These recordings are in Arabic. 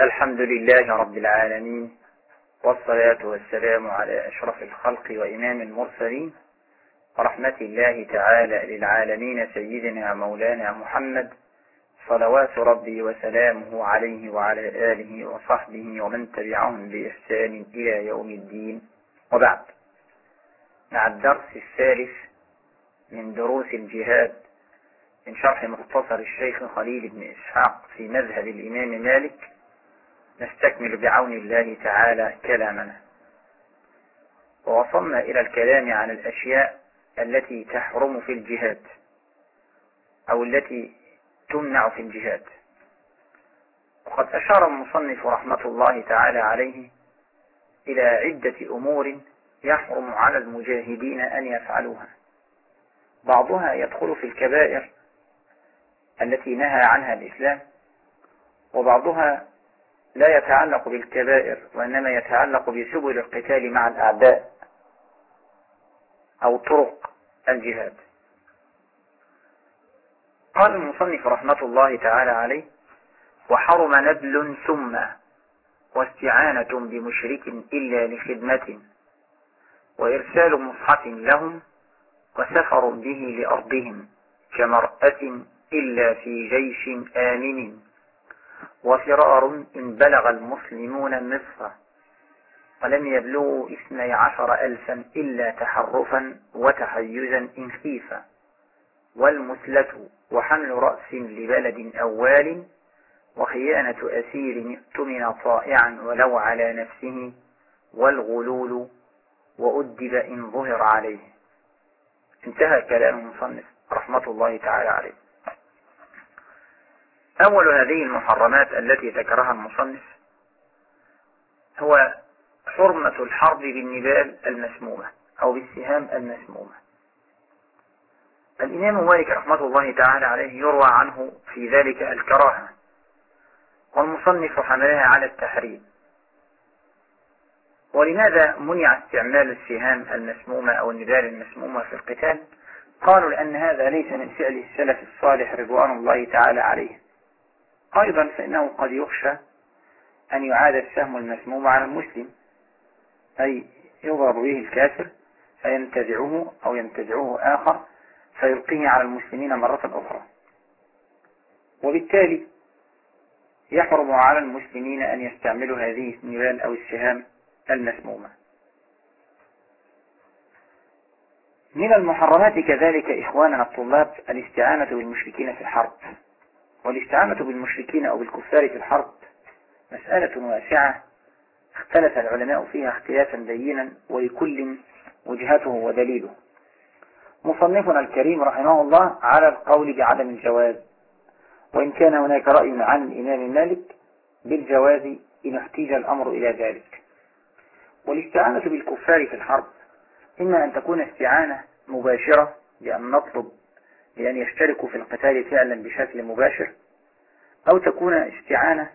الحمد لله رب العالمين، والصلاة والسلام على أشرف الخلق وإمام المرسلين، ورحمة الله تعالى للعالمين سيدنا مولانا محمد، صلوات ربي وسلامه عليه وعلى آله وصحبه ومن تبعهم بإحسان إلى يوم الدين. وبعد، مع الدرس الثالث من دروس الجهاد من شرح مختصر الشيخ خليل بن إسحاق في مذهب الإمام مالك، نستكمل بعون الله تعالى كلامنا. ووصلنا إلى الكلام عن الأشياء التي تحرم في الجهاد أو التي تمنع في الجهاد. وقد أشار المصنف رحمة الله تعالى عليه إلى عدة أمور يحرم على المجاهدين أن يفعلوها، بعضها يدخل في الكبائر التي نهى عنها الإسلام، وبعضها لا يتعلق بالكبائر وإنما يتعلق بسبل القتال مع الأعداء أو طرق الجهاد. قال المصنف رحمة الله تعالى عليه: وحرم نبل ثم واستعانة بمشرك إلا لخدمة، وإرسال مصحف لهم، وسفر به لأرضهم كمرأة إلا في جيش آمن، وفرار إن بلغ المسلمون مصر ولم يبلغوا 12,000 إلا تحرفا وتحيزا إن خيفا، والمثلة وحمل رأس لبلد أوال، وخيانة أسير اؤتمن طائعا ولو على نفسه، والغلول وأدب إن ظهر عليه. انتهى كلام المصنف رحمة الله تعالى عليه. أول هذه المحرمات التي ذكرها المصنف هو حرمة الحرب بالنبال المسمومة أو بالسهام المسمومة. الإمام مالك رحمة الله تعالى عليه يروى عنه في ذلك الكراهة، والمصنف حملها على التحريم. ولماذا منع استعمال السهام المسمومة أو النبال المسمومة في القتال؟ قالوا لأن هذا ليس من فعل السلف الصالح رضوان الله تعالى عليه. أيضا فإنه قد يخشى أن يعاد السهم المسموم على المسلم، أي يضرب به الكافر فينتزعه أو ينتزعه آخر فيلقيه على المسلمين مرة أخرى، وبالتالي يحرم على المسلمين أن يستعملوا هذه النبال أو السهام المسمومة. من المحرمات كذلك إخواننا الطلاب الاستعانة بالمشركين في الحرب. والاستعانة بالمشركين أو بالكفار في الحرب مسألة واسعة اختلف العلماء فيها اختلافا بينا، ولكل وجهته ودليله. مصنفنا الكريم رحمه الله على القول بعدم الجواز، وإن كان هناك رأي عن الإمام مالك بالجواز إن احتيج الأمر إلى ذلك. والاستعانة بالكفار في الحرب إما أن تكون استعانة مباشرة بأن نطلب بأن يشتركوا في القتال فعلا بشكل مباشر، أو تكون استعانة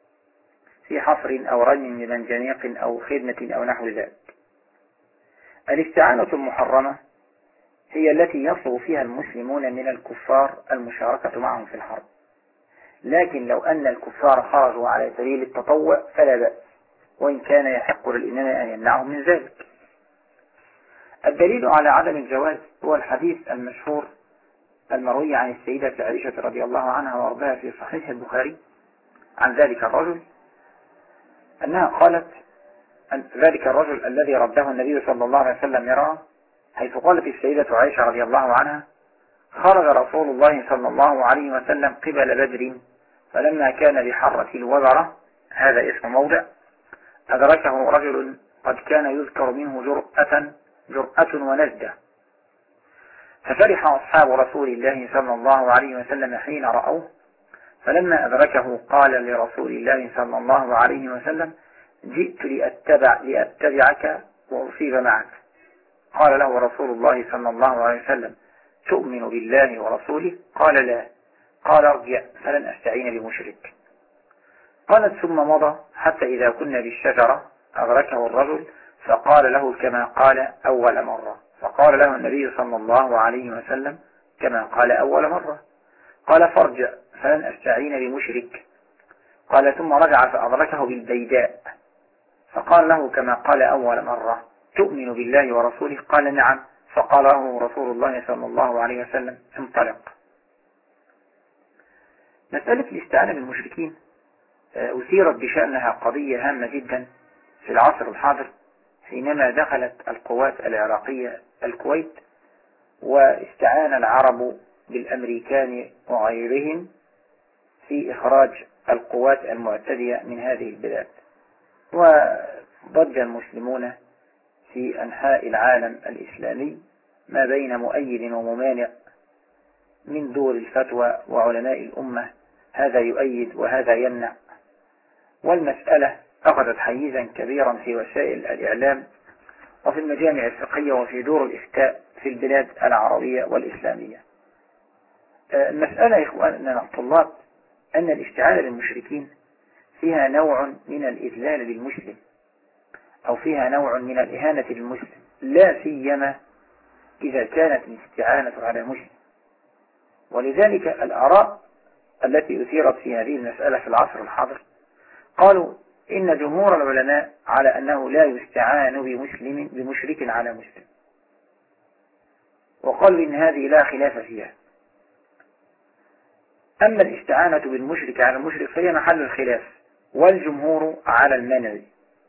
في حصر أو رمي بمنجنيق أو خدمة أو نحو ذلك. الاستعانة المحرمة هي التي يصعب فيها المسلمون من الكفار المشاركة معهم في الحرب، لكن لو أن الكفار خرجوا على سبيل التطوع فلا بأس، وإن كان يحق للإمام أن يمنعهم من ذلك. الدليل على عدم الجواز هو الحديث المشهور المروي عن السيدة عائشة رضي الله عنها وارضاها في صحيح البخاري عن ذلك الرجل أنها قالت أن ذلك الرجل الذي رده النبي صلى الله عليه وسلم يراه، حيث قالت السيدة عائشة رضي الله عنها: خرج رسول الله صلى الله عليه وسلم قبل بدر، فلما كان بحرة الوبرة، هذا اسم موضع، أدركه رجل قد كان يذكر منه جرأة ونجدة، ففرح أصحاب رسول الله صلى الله عليه وسلم حين رأوه، فلما أدركه قال لرسول الله صلى الله عليه وسلم: جئت لأتبعك وأصيب معك. قال له رسول الله صلى الله عليه وسلم: تؤمن بالله ورسوله؟ قال: لا. قال: ارجع فلن أستعين بمشرك. قالت: ثم مضى حتى إذا كنا بالشجرة أدركه الرجل فقال له كما قال أول مرة، فقال له النبي صلى الله عليه وسلم كما قال أول مرة. قال: فارجع فلن أستعين بمشرك. قال ثم رجع فأدركه بالبيداء فقال له كما قال أول مرة: تؤمن بالله ورسوله؟ قال: نعم. فقال له رسول الله صلى الله عليه وسلم: انطلق. مسألة الاستعانة بالمشركين أثيرت بشأنها قضية هامة جدا في العصر الحاضر، حينما دخلت القوات العراقية الكويت واستعان العرب بالأمريكان وغيرهم في إخراج القوات المعتدية من هذه البلاد. وضج المسلمون في أنحاء العالم الإسلامي ما بين مؤيد وممانع من دور الفتوى وعلماء الأمة، هذا يؤيد وهذا يمنع، والمسألة أخذت حيزا كبيرا في وسائل الإعلام وفي المجامع الفقهية وفي دور الإفتاء في البلاد العربية والإسلامية. المسألة يا إخواننا الطلاب أن الاستعانة بالمشركين فيها نوع من الإذلال للمسلم، أو فيها نوع من الإهانة للمسلم، لا سيما إذا كانت الاستعانة على مسلم. ولذلك الآراء التي أثيرت في هذه المسألة في العصر الحاضر قالوا إن جمهور العلماء على أنه لا يستعان بمشرك على مسلم، وقالوا إن هذه لا خلاف فيها. أما الاستعانة بالمشرك على المشرك فهي محل الخلاف، والجمهور على المنع،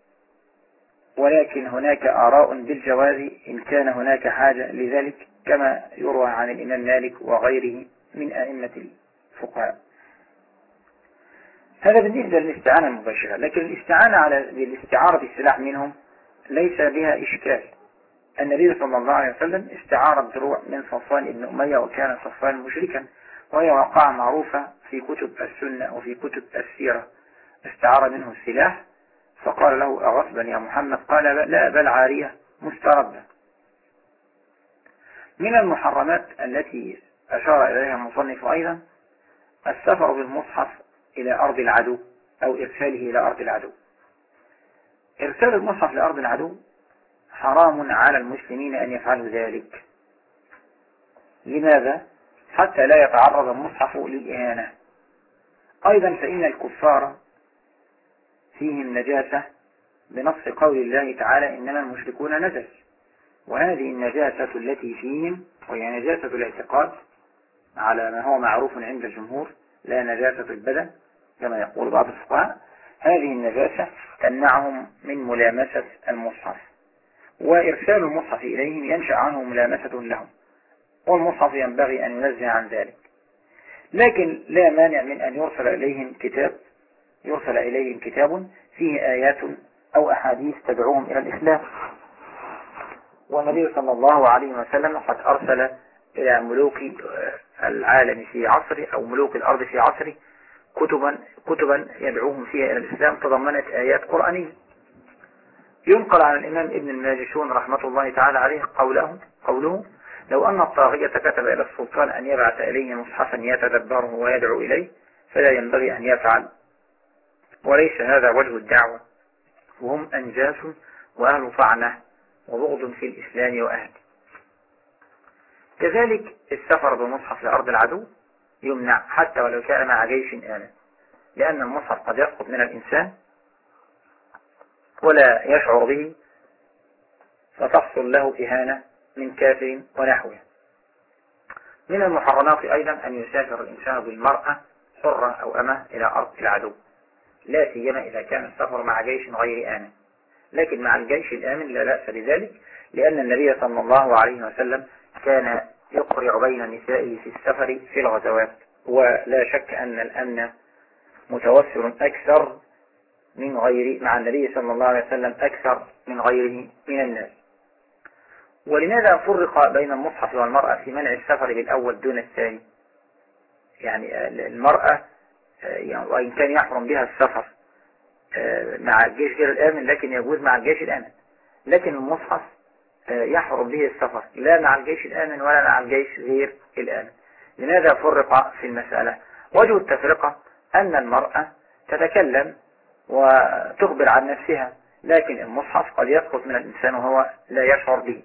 ولكن هناك آراء بالجواز إن كان هناك حاجة لذلك، كما يروى عن الإمام مالك وغيره من أئمة الفقهاء. هذا بالنسبة للاستعانة المباشرة. لكن الاستعانة على بالاستعارة السلاح منهم ليس بها إشكال. النبي صلى الله عليه وسلم استعار الدروع من صفوان بن أمية، وكان صفوان مشركا، وهي واقعة معروفة في كتب السنة وفي كتب السيرة. استعار منه السلاح فقال له: أغصبا يا محمد؟ قال: لا، بل عارية مستردة. من المحرمات التي أشار إليها المصنف أيضا السفر بالمصحف إلى أرض العدو أو إرساله إلى أرض العدو. إرسال المصحف لأرض العدو حرام على المسلمين أن يفعلوا ذلك. لماذا؟ حتى لا يتعرض المصحف للإهانة. أيضا فإن الكفار فيهم نجاسة بنص قول الله تعالى: إنما المشركون نجس. وهذه النجاسة التي فيهم وهي نجاسة الاعتقاد على ما هو معروف عند الجمهور، لا نجاسة البدن كما يقول بعض الفقهاء. هذه النجاسة تمنعهم من ملامسة المصحف، وإرسال المصحف إليهم ينشأ عنه ملامسة لهم، والمصحف ينبغي أن ينزه عن ذلك. لكن لا مانع من أن يرسل إليهم كتاب فيه آيات أو أحاديث تدعوهم إلى الإسلام. والنبي صلى الله عليه وسلم قد أرسل إلى ملوك العالم في عصره أو ملوك الأرض في عصره كتبا يدعوهم فيها إلى الإسلام تضمنت آيات قرآنية. ينقل عن الإمام ابن الماجشون رحمة الله تعالى عليه قوله: لو أن الطاغية كتب إلى السلطان أن يبعث إليه مصحفا يتدبره ويدعو إليه فلا ينبغي أن يفعل، وليس هذا وجه الدعوة، وهم أنجاس وأهل طعنة وبغض في الإسلام وأهله. كذلك السفر بمصحف لأرض العدو يمنع حتى ولو كان مع جيش آمن، لأن المصحف قد يسقط من الإنسان ولا يشعر به فتحصل له إهانة من كافر ونحوه. من المحرمات أيضا أن يسافر الإنسان بالمرأة حرة أو أمة إلى أرض العدو، لا سيما إذا كان السفر مع جيش غير آمن. لكن مع الجيش الآمن لا بأس بذلك، لأن النبي صلى الله عليه وسلم كان يقرع بين نسائه في السفر في الغزوات، ولا شك أن الأمن متوفر أكثر من غيره مع النبي صلى الله عليه وسلم أكثر من غيره من الناس. ولماذا فرق بين المصحف والمرأة في منع السفر بالأول دون الثاني؟ يعني المرأة وإن كان يحرم بها السفر مع الجيش غير الآمن لكن يجوز مع الجيش الآمن، لكن المصحف يحرم به السفر لا مع الجيش الآمن ولا مع الجيش غير الآمن. لماذا فرق في المسألة؟ وجه التفرقة أن المرأة تتكلم وتخبر عن نفسها، لكن المصحف قد يسقط من الإنسان وهو لا يشعر به.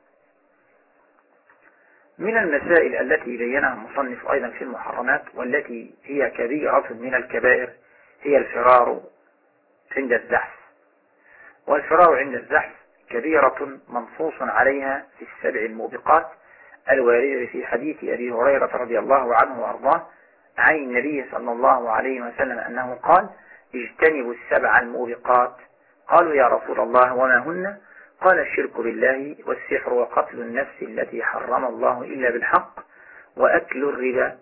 من المسائل التي بينها المصنف أيضا في المحرمات والتي هي كبيرة من الكبائر هي الفرار عند الزحف. والفرار عند الزحف كبيرة منصوص عليها في السبع الموبقات الواردة في حديث أبي هريرة رضي الله عنه وأرضاه عن النبي صلى الله عليه وسلم أنه قال: اجتنبوا السبع الموبقات. قالوا: يا رسول الله وما هن؟ قال: الشرك بالله، والسحر، وقتل النفس التي حرم الله إلا بالحق، وأكل الربا،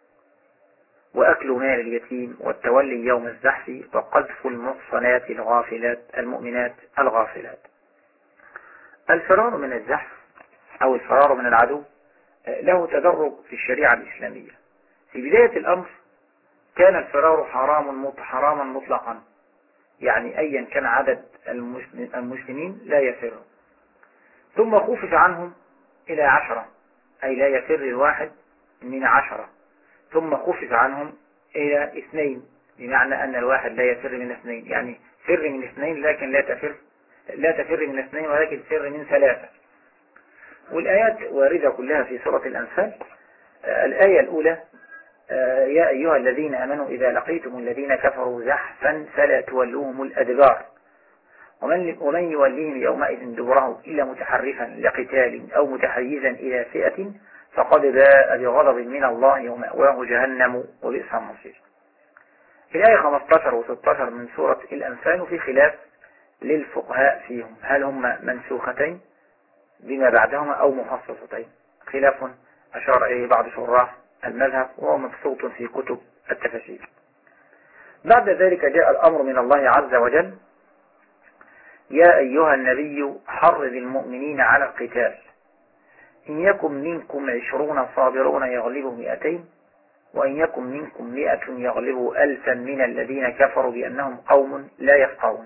وأكل مال اليتيم، والتولي يوم الزحف، وقذف المحصنات الغافلات المؤمنات الغافلات. الفرار من الزحف أو الفرار من العدو له تدرج في الشريعة الإسلامية. في بداية الأمر كان الفرار حراما مطلقا، يعني أيا كان عدد المسلمين لا يفر. ثم خفف عنهم إلى 10، أي لا يفر الواحد من 10. ثم خفف عنهم إلى 2، بمعنى أن الواحد لا يفر من 2، يعني فر من 2 لكن لا تفر من 2 ولكن فر من 3. والآيات واردة كلها في سورة الأنفال. الآية الأولى: يا أيها الذين آمنوا إذا لقيتم الذين كفروا زحفا فلا تولوهم الأدبار ومن يوليهم يومئذ دبره إلا متحرفا لقتال أو متحيزا إلى فئة فقد باء بغضب من الله ومأواه جهنم وبئس المصير. الآية 15 و 16 من سورة الأنفال في خلاف للفقهاء فيهم، هل هم منسوختين بما بعدهما أو مخصصتين؟ خلاف أشار إليه بعض شراح المذهب وهو مبسوط في كتب التفاسير. بعد ذلك جاء الأمر من الله عز وجل: يا أيها النبي حرض المؤمنين على القتال إن يكن منكم 20 صابرون يغلبوا 200 وإن يكن منكم 100 يغلبوا 1000 من الذين كفروا بأنهم قوم لا يفقهون.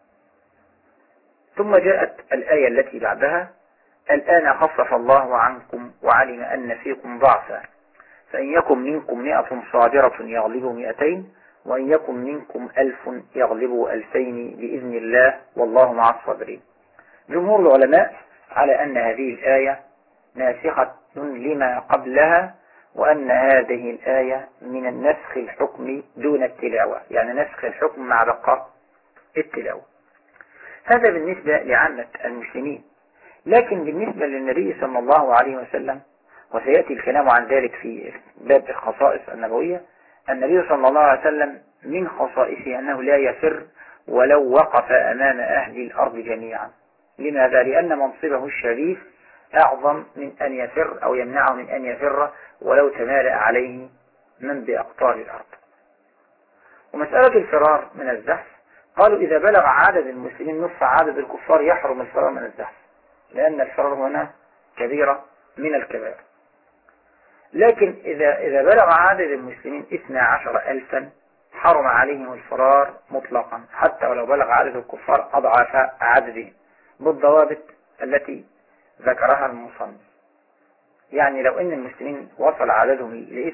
ثم جاءت الآية التي بعدها: الآن خفف الله عنكم وعلم أن فيكم ضعفا فإن يكن منكم 100 صابرة يغلبوا 200 وإن يكن منكم 1000 يغلبوا 2000 بإذن الله والله مع الصابرين. جمهور العلماء على أن هذه الآية ناسخة لما قبلها، وأن هذه الآية من النسخ الحكم دون التلاوة، يعني نسخ الحكم مع بقاء التلاوة. هذا بالنسبة لعامة المسلمين. لكن بالنسبة للنبي صلى الله عليه وسلم، وسيأتي الكلام عن ذلك في باب الخصائص النبوية، النبي صلى الله عليه وسلم من خصائصه أنه لا يفر ولو وقف أمام أهل الأرض جميعا. لماذا؟ لأن منصبه الشريف أعظم من أن يفر أو يمنعه من أن يفر ولو تمالأ عليه من بأقطار الأرض. ومسألة الفرار من الزحف، قالوا إذا بلغ عدد المسلمين نصف عدد الكفار يحرم الفرار من الزحف، لأن الفرار هنا كبيرة من الكبائر. لكن إذا بلغ عدد المسلمين 12,000 حرم عليهم الفرار مطلقا، حتى ولو بلغ عدد الكفار أضعاف عددهم، بالضوابط التي ذكرها المصنف. يعني لو أن المسلمين وصل عددهم ل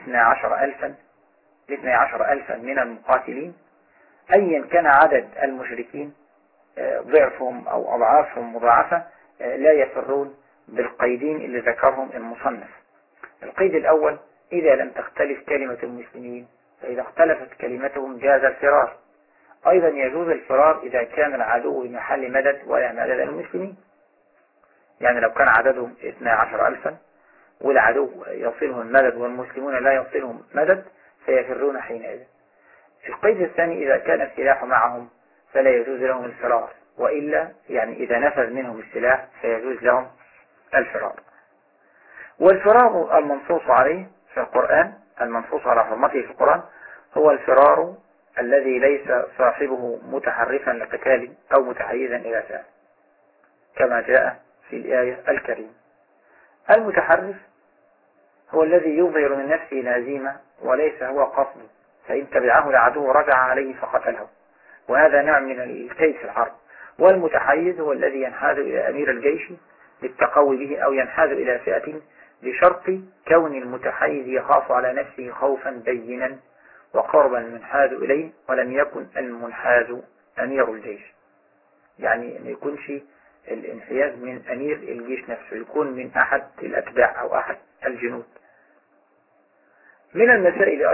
12,000 من المقاتلين، أيا كان عدد المشركين ضعفهم أو أضعافهم مضاعفة، لا يفرون بالقيدين اللي ذكرهم المصنف. القيد الأول: إذا لم تختلف كلمة المسلمين، فإذا اختلفت كلمتهم جاز الفرار. أيضا يجوز الفرار إذا كان العدو بمحل مدد ولا مدد المسلمين، يعني لو كان عددهم 12,000 والعدو يصلهم المدد والمسلمون لا يصلهم مدد فيفرون حينئذ. القيد الثاني: إذا كان السلاح معهم فلا يجوز لهم الفرار، وإلا يعني إذا نفذ منهم السلاح فيجوز لهم الفرار. والفرار المنصوص عليه في القرآن، المنصوص على حرمته في القرآن، هو الفرار الذي ليس صاحبه متحرفا لقتال أو متحيزا إلى فعل، كما جاء في الآية الكريمة. المتحرف هو الذي يظهر من نفسه الهزيمة وليس هو قصده، فإن تبعه العدو رجع عليه فقتله، وهذا نوع من الكيد في الحرب. والمتحيز هو الذي ينحاز إلى أمير الجيش للتقوي به أو ينحاز إلى فئة بشرط كون المتحيز يخاف على نفسه خوفا بينا وقربا المنحاز إليه، ولم يكن المنحاز أمير الجيش، يعني ما يكونش الانحياز من أمير الجيش نفسه، يكون من أحد الأتباع أو أحد الجنود. من المسائل أيضا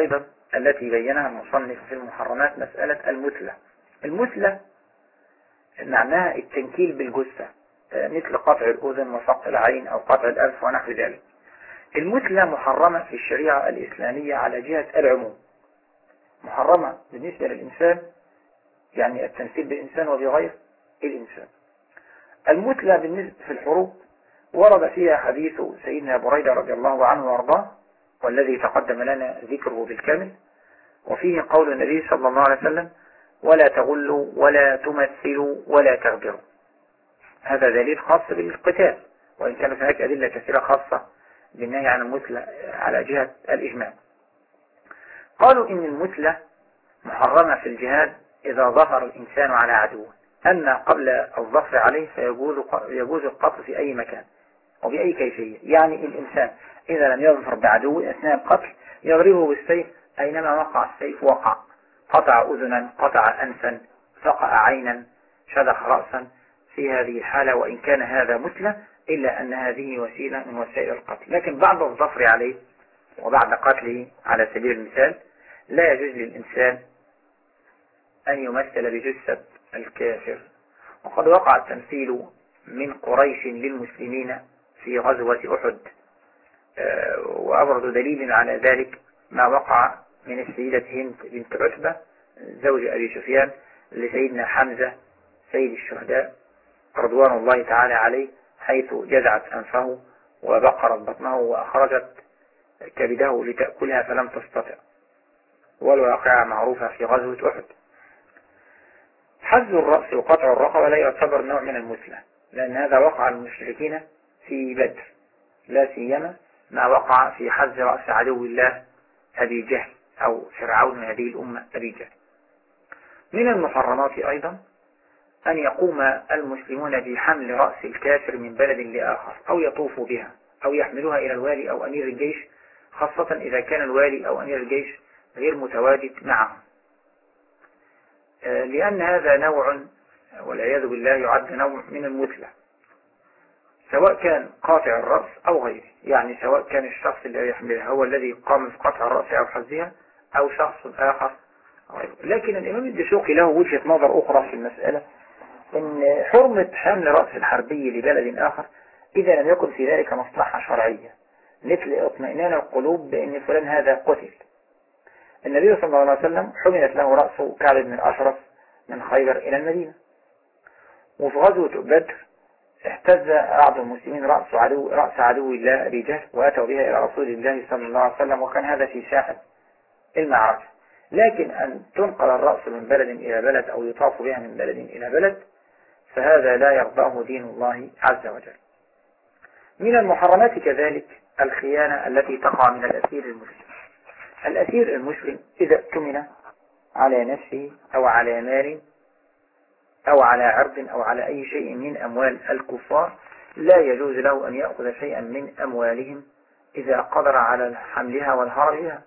التي بينها المصنف في المحرمات مسألة المثلة. المثلة معناها التنكيل بالجثة، مثل قطع الأذن وسقط العين أو قطع الأنف ونحو ذلك. المثلة محرمة في الشريعة الإسلامية على جهة العموم، محرمة بالنسبة للإنسان، يعني التمثيل بالإنسان وبغير الإنسان. المثلة بالنسبة في الحروب ورد فيها حديث سيدنا بريدة رضي الله عنه وارضاه، والذي تقدم لنا ذكره بالكامل، وفيه قول النبي صلى الله عليه وسلم: ولا تغلوا ولا تمثلوا ولا تغدروا. هذا دليل خاص بالقتال، وإن كانت هناك أدلة كثيرة خاصة بالنهي عن المثلة على جهة الإجماع. قالوا إن المثلة محرمة في الجهاد إذا ظهر الإنسان على عدوه، أما قبل الظفر عليه فيجوز القتل في أي مكان وبأي كيفية. يعني الإنسان إذا لم يظفر بعدوه أثناء القتل يضربه بالسيف، أينما وقع السيف وقع، قطع أذنا، قطع أنفا، فقع عينا، شدخ رأسا، في هذه الحالة وإن كان هذا مثلة إلا أن هذه وسيلة من وسائل القتل. لكن بعد الظفر عليه وبعد قتله على سبيل المثال لا يجوز للإنسان أن يمثل بجثة الكافر. وقد وقع التمثيل من قريش للمسلمين في غزوة أحد، وأبرز دليل على ذلك ما وقع من السيدة هند بنت عتبة زوج أبي سفيان لسيدنا حمزة سيد الشهداء رضوان الله تعالى عليه، حيث جزعت أنفه وبقرت بطنه وأخرجت كبده لتأكلها فلم تستطع، والواقعة معروفة في غزوة أحد. حز الرأس وقطع الرقبة لا يعتبر نوع من المثلة، لأن هذا وقع المشركين في بدر، لا سيما ما وقع في حز رأس عدو الله أبي جهل أو فرعون هذه الأمة أبي جهل. من المحرمات أيضا أن يقوم المسلمون بحمل رأس الكافر من بلد لآخر، أو يطوفوا بها أو يحملوها إلى الوالي أو أمير الجيش، خاصة إذا كان الوالي أو أمير الجيش غير متواجد معهم، لأن هذا نوع والعياذ بالله يعد نوع من المثلة، سواء كان قاطع الرأس أو غيره. يعني سواء كان الشخص الذي يحملها هو الذي قام بقطع الرأس أو حزها أو شخص آخر غيره. لكن الإمام الدسوقي له وجهة نظر أخرى في المسألة، إن حرمة حمل رأس الحربي لبلد آخر إذا لم يكن في ذلك مصلحة شرعية، مثل اطمئنان القلوب بأن فلان هذا قتل. النبي صلى الله عليه وسلم حملت له رأس كعب بن الأشرف من خيبر إلى المدينة، وفي غزوة بدر احتز بعض المسلمين رأس عدو الله أبي جهل وأتوا بها إلى رسول الله صلى الله عليه وسلم، وكان هذا في ساحة المعركة. لكن أن تنقل الرأس من بلد إلى بلد أو يطاف بها من بلد إلى بلد فهذا لا يرضاه دين الله عز وجل. من المحرمات كذلك الخيانة التي تقع من الأسير المسلم. الأسير المسلم إذا اؤتمن على نفسه أو على مال أو على عرض أو على أي شيء من أموال الكفار لا يجوز له أن يأخذ شيئا من أموالهم إذا قدر على حملها والهرب بها،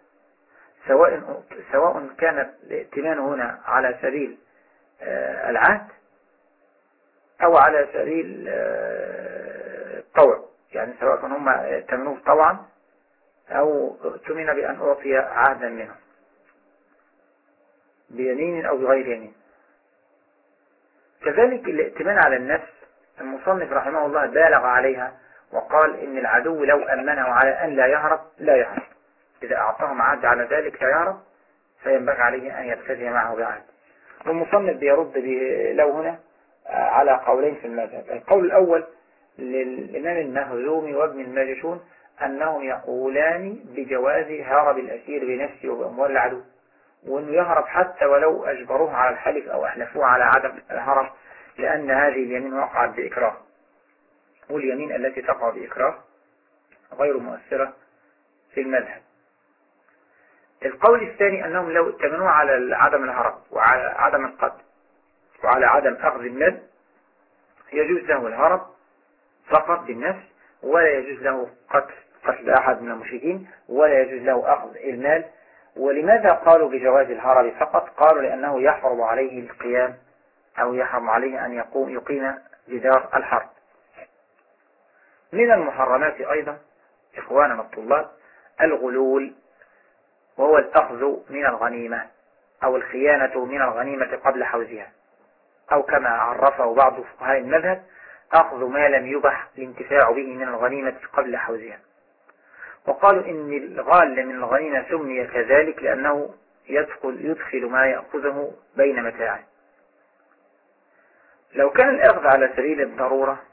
سواء كان الائتمان هنا على سبيل العهد أو على سبيل الطوع، يعني سواء كان هم ائتمنوه طوعا أو ائتمن بأن أعطي عهدا منه بيمين أو بغير يمين. كذلك الائتمان على النفس، المصنف رحمه الله بالغ عليها وقال إن العدو لو أمنه على أن لا يهرب لا يهرب، إذا أعطاهم عهد على ذلك لا يهرب فينبغي عليه أن يبتدي معه بعهد. والمصنف بيرد لو هنا على قولين في المذهب. القول الأول للإمام المهزومي وابن الماجشون أنهم يقولان بجواز هرب الأسير بنفسه وبأموال العدو، وأنه يهرب حتى ولو أجبروه على الحلف أو أحلفوه على عدم الهرب، لأن هذه اليمين وقعت بإكراه، واليمين التي تقع بإكراه غير مؤثرة في المذهب. القول الثاني أنهم لو اتمنوا على عدم الهرب وعلى عدم القتل وعلى عدم أخذ المال يجوز له الهرب فقط بالنفس، ولا يجوز له قتل أحد من المشركين، ولا يجوز له أخذ المال. ولماذا قالوا بجواز الهرب فقط؟ قالوا لأنه يحرم عليه القيام أو يحرم عليه أن يقيم جدار الحرب. من المحرمات أيضا إخواننا الطلاب الغلول وهو الأخذ من الغنيمة أو الخيانة من الغنيمة قبل حوزها، أو كما عرفه بعض فقهاء المذهب أخذ ما لم يبح الانتفاع به من الغنيمة قبل حوزها. وقالوا إن الغال من الغنيمة سمي كذلك لأنه يدخل ما يأخذه بين متاعه. لو كان الأخذ على سبيل الضرورة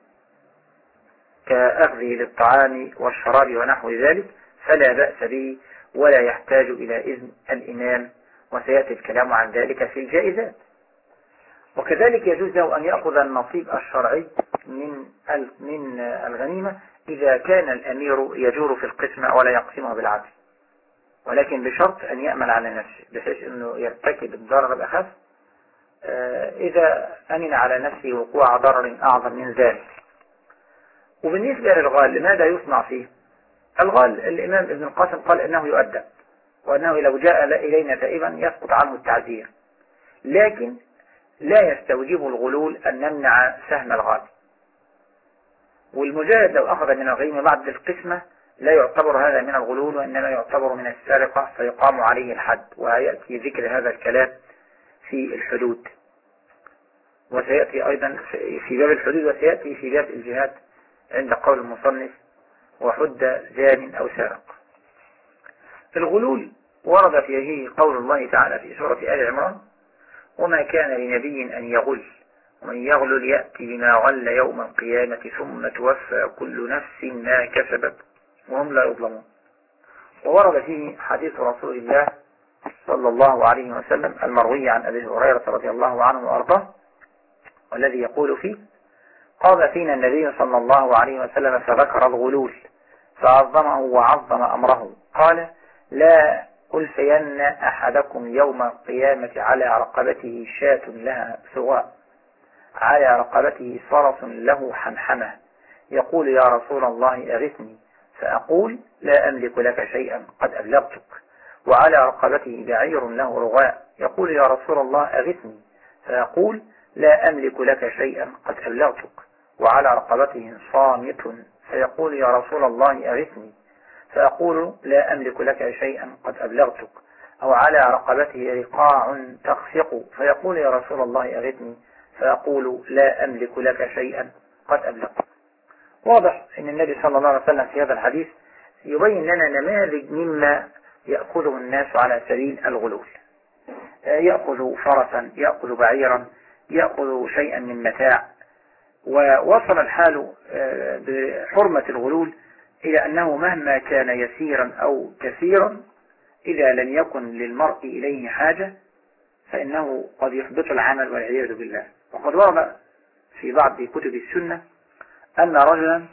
كأخذه للطعام والشراب ونحو ذلك فلا بأس به ولا يحتاج إلى إذن الإمام، وسيأتي الكلام عن ذلك في الجائزات. وكذلك يجوز له أن يأخذ النصيب الشرعي من الغنيمة إذا كان الأمير يجور في القسمة ولا يقسمها بالعدل، ولكن بشرط أن يأمن على نفسه بحيث أنه يرتكب الضرر الأخف إذا أمن على نفسه وقوع ضرر أعظم من ذلك. وبالنسبة للغال لماذا يصنع فيه؟ الغال الإمام ابن القاسم قال إنه يؤدب، وأنه لو جاء إلينا تائبا يسقط عنه التعزير، لكن لا يستوجب الغلول أن نمنع سهم الغال. والمجاهد لو أخذ من الغنيمة بعد القسمة لا يعتبر هذا من الغلول، وإنما يعتبر من السرقة فيقام عليه الحد، ويأتي ذكر هذا الكلام في الحدود، وسيأتي أيضا في باب الحدود، وسيأتي في باب الجهاد عند قول المصنف وحد زان أو سارق. الغلول ورد فيه قول الله تعالى في سورة آل عمران: وما كان لنبي أن يغل ومن يغلل يأتي بما غل يوم القيامة ثم توفى كل نفس ما كسبت وهم لا يظلمون. وورد فيه حديث رسول الله صلى الله عليه وسلم المروي عن أبي هريرة رضي الله عنه وأرضاه، والذي يقول فيه: قام فينا النبي صلى الله عليه وسلم فذكر الغلول فعظمه وعظم أمره، قال: لا ألفين أحدكم يوم القيامة على رقبته شاة لها ثغاء، على رقبته فرس له حمحمة، يقول: يا رسول الله أغثني، فأقول: لا أملك لك شيئا قد أبلغتك. وعلى رقبته بعير له رغاء، يقول: يا رسول الله أغثني، فأقول: لا أملك لك شيئا قد أبلغتك. وعلى رقبته صامت، فيقول: يا رسول الله أغثني، فأقول: لا أملك لك شيئا قد أبلغتك. أو على رقبته رقاع تخفق، فيقول: يا رسول الله أغثني، فأقول: لا أملك لك شيئا قد أبلغتك. واضح أن النبي صلى الله عليه وسلم في هذا الحديث يبين لنا نماذج مما يأخذه الناس على سبيل الغلول. يأخذ فرسا، يأخذ بعيرا، يأخذ شيئا من متاع. ووصل الحال بحرمة الغلول إلى أنه مهما كان يسيرا أو كثيرا إذا لم يكن للمرء إليه حاجة فإنه قد يحبط العمل والعياذ بالله. وقد ورد في بعض كتب السنة أن رجلا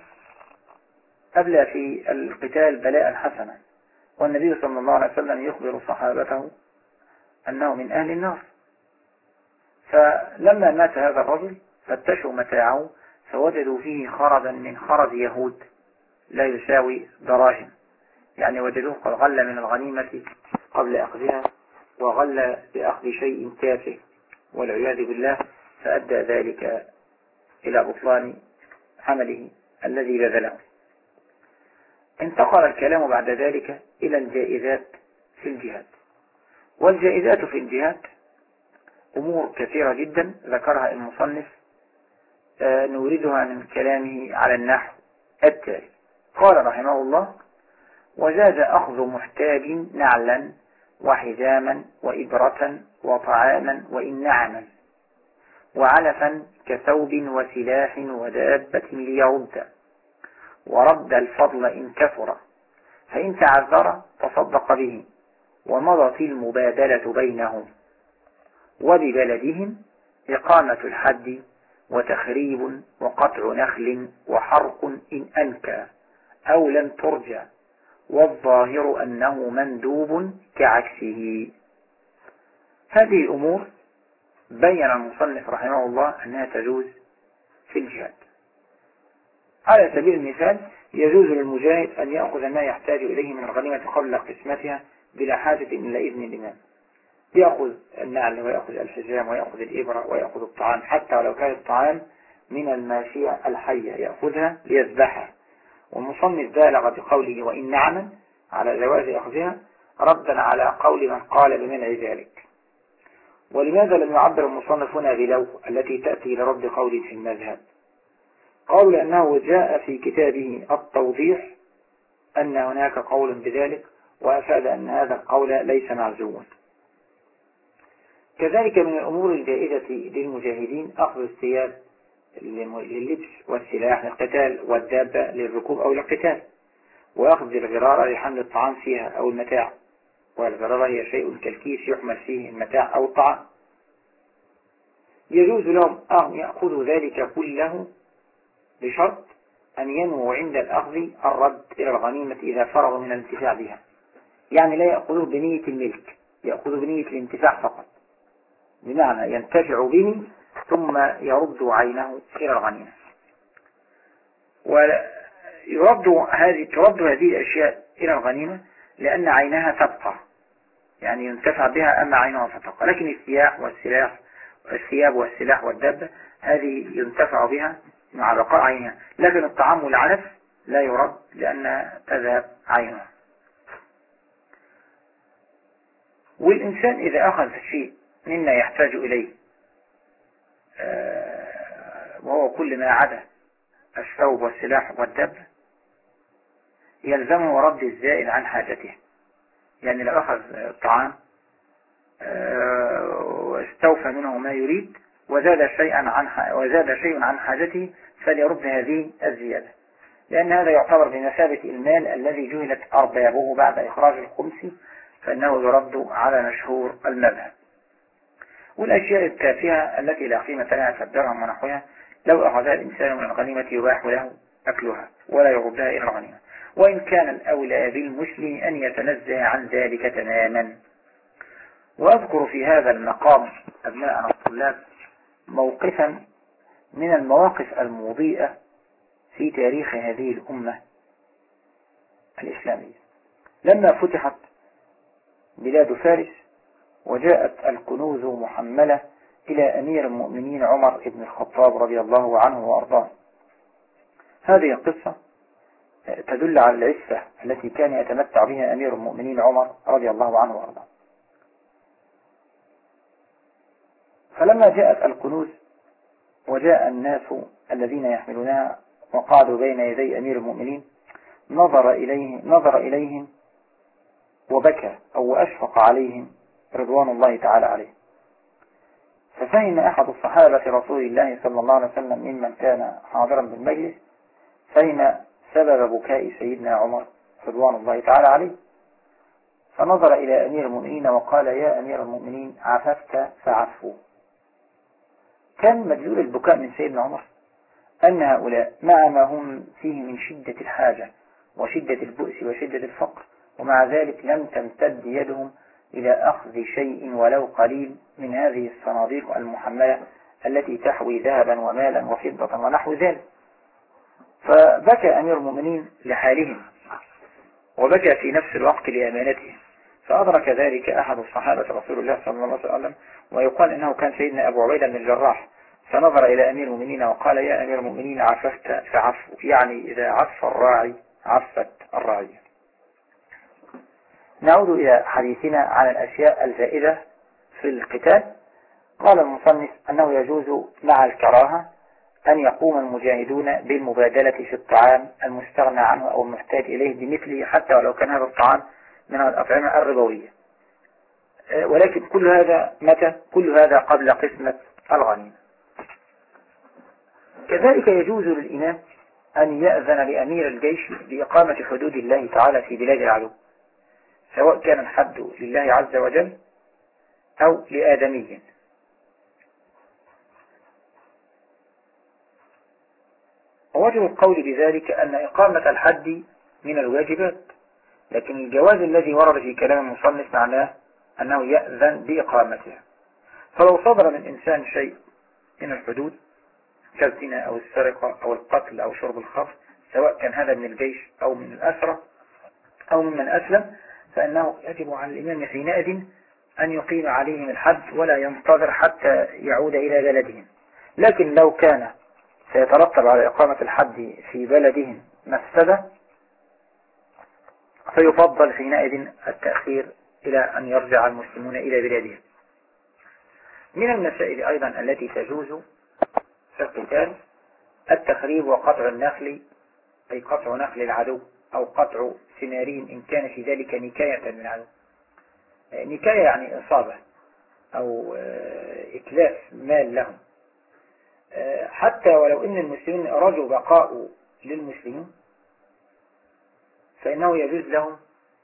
أبلى في القتال بلاء حسنا، والنبي صلى الله عليه وسلم يخبر صحابته أنه من أهل النار. فلما مات هذا الرجل فتشوا متاعه فوجدوا فيه خردا من خرد يهود لا يساوي دراهم، يعني وجدوه قد غل من الغنيمة قبل أخذها وغل بأخذ شيء تافه والعياذ بالله، فأدى ذلك إلى بطلان عمله الذي بذله. انتقل الكلام بعد ذلك إلى الجائزات في الجهاد. والجائزات في الجهاد أمور كثيرة جدا ذكرها المصنف، نوردها من كلامه على النحو التالي: قال رحمه الله: وجاز أخذ محتاج نعلا وحزاما وإبرة وطعاما وإن نعما وعلفا كثوب وسلاح ودابة ليرد، ورد الفضل إن كثر، فإن تعذر تصدق به، ومضت المبادلة بينهم، وببلدهم إقامة الحد وتخريب وقطع نخل وحرق إن أنكى أو لم ترجع، والظاهر أنه مندوب كعكسه. هذه الأمور بين المصنف رحمه الله أنها تجوز في الجهاد. على سبيل المثال يجوز للمجاهد أن يأخذ ما يحتاج إليه من الغنيمة قبل قسمتها بلا حاجة إلى إذن الإمام. يأخذ النعل ويأخذ الحزام ويأخذ الإبرة ويأخذ الطعام، حتى ولو كان الطعام من الماشية الحية يأخذها ليذبحها. والمصنف بالغ بقوله وإن نعما على جواز أخذها، ردا على قول من قال بمنع ذلك. ولماذا لم يعبر المصنف هنا بلو التي تأتي لرد قول في المذهب؟ قالوا لأنه جاء في كتابه التوضيح أن هناك قول بذلك، وأفاد أن هذا القول ليس معزوما. كذلك من الأمور الجائزة للمجاهدين أخذ الثياب لللبس والسلاح للقتال، والدابة للركوب أو للقتال، وأخذ الغرارة لحمل الطعام فيها أو المتاع، والغرارة هي شيء كالكيس يحمل فيه المتاع أو الطعام. يجوز لهم أن يأخذوا ذلك كله بشرط أن ينووا عند الأخذ الرد إلى الغنيمة إذا فرغوا من الانتفاع بها، يعني لا يأخذوه بنية الملك، يأخذوا بنية الانتفاع فقط، بمعنى ينتفع به ثم يرد عينه إلى الغنيمة. ترد هذه الأشياء إلى الغنيمة لأن عينها تبقى، يعني ينتفع بها أما عينها فتبقى، لكن الثياب والسلاح والدابة هذه ينتفع بها مع بقاء عينها، لكن الطعام والعلف لا يرد لأن تذهب عينها. والإنسان إذا أخذ شيء مما يحتاج إليه وهو كل ما عدا الثوب والسلاح والدابة يلزمه رد الزائد عن حاجته. يعني لو أخذ طعام واستوفى منه ما يريد وزاد شيء عن حاجته فليرد هذه الزيادة، لأن هذا يعتبر بمثابة المال الذي جهلت أربابه بعد إخراج الخمس، فإنه يرد على مشهور المذهب. والأشياء التافهة التي لا قيمة لها كالدرهم ونحوها لو أخذها الإنسان من الغنيمة يباح له أكلها ولا يردها إلى الغنيمة، وإن كان الأولى بالمسلم أن يتنزه عن ذلك تماما. وأذكر في هذا المقام أبناءنا الطلاب موقفا من المواقف المضيئة في تاريخ هذه الأمة الإسلامية. لما فتحت بلاد فارس وجاءت الكنوز محملة إلى أمير المؤمنين عمر بن الخطاب رضي الله عنه وأرضاه، هذه القصة تدل على العفة التي كان يتمتع بها أمير المؤمنين عمر رضي الله عنه وأرضاه. فلما جاءت الكنوز وجاء الناس الذين يحملونها وقعدوا بين يدي أمير المؤمنين نظر إليهم وبكى أو أشفق عليهم رضوان الله تعالى عليه. ففهم أحد الصحابة رسول الله صلى الله عليه وسلم ممن كان حاضرا بالمجلس، فهم سبب بكاء سيدنا عمر رضوان الله تعالى عليه، فنظر إلى أمير المؤمنين وقال: يا أمير المؤمنين عففت فعفوا. كان مدلول البكاء من سيدنا عمر أن هؤلاء مع ما هم فيه من شدة الحاجة وشدة البؤس وشدة الفقر، ومع ذلك لم تمتد يدهم إلى أخذ شيء ولو قليل من هذه الصناديق المحملة التي تحوي ذهبا ومالا وفضة ونحو ذلك. فبكى أمير المؤمنين لحالهم وبكى في نفس الوقت لأمانتهم، فأدرك ذلك أحد الصحابة رسول الله صلى الله عليه وسلم، ويقال إنه كان سيدنا أبو عبيدة بن الجراح، فنظر إلى أمير المؤمنين وقال: يا أمير المؤمنين عففت فعفوا، يعني إذا عف الراعي عفت الرعية. نعود إلى حديثنا عن الأشياء الزائدة في القتال. قال المصنف أنه يجوز مع الكراهة أن يقوم المجاهدون بالمبادلة في الطعام المستغنى عنه أو المحتاج إليه بمثله، حتى ولو كان هذا الطعام من الأطعمة الربوية. ولكن كل هذا متى؟ كل هذا قبل قسمة الغنيمة. كذلك يجوز للإمام أن يأذن لأمير الجيش بإقامة حدود الله تعالى في بلاد العدو، سواء كان الحد لله عز وجل أو لآدمي. ووجه القول بذلك أن إقامة الحد من الواجبات، لكن الجواز الذي ورد في كلام المصنف معناه أنه يأذن بإقامتها. فلو صدر من إنسان شيء من الحدود كالزنا أو السرقة أو القتل أو شرب الخمر، سواء كان هذا من الجيش أو من الأسرة أو ممن أسلم، فإنه يجب على الإمام حينئذ أن يقيم عليهم الحد ولا ينتظر حتى يعود إلى بلدهم. لكن لو كان سيترتب على إقامة الحد في بلدهم مفسدة، فيفضل حينئذ التأخير إلى أن يرجع المسلمون إلى بلادهم. من المسائل أيضا التي تجوز في القتال التخريب وقطع النخل، أي قطع نخل العدو أو قطع ثمارهم إن كان في ذلك نكاية من العدو. نكاية يعني إصابة أو إتلاف مال لهم، حتى ولو إن المسلمين أرادوا بقاء للمسلمين فإنه يجوز لهم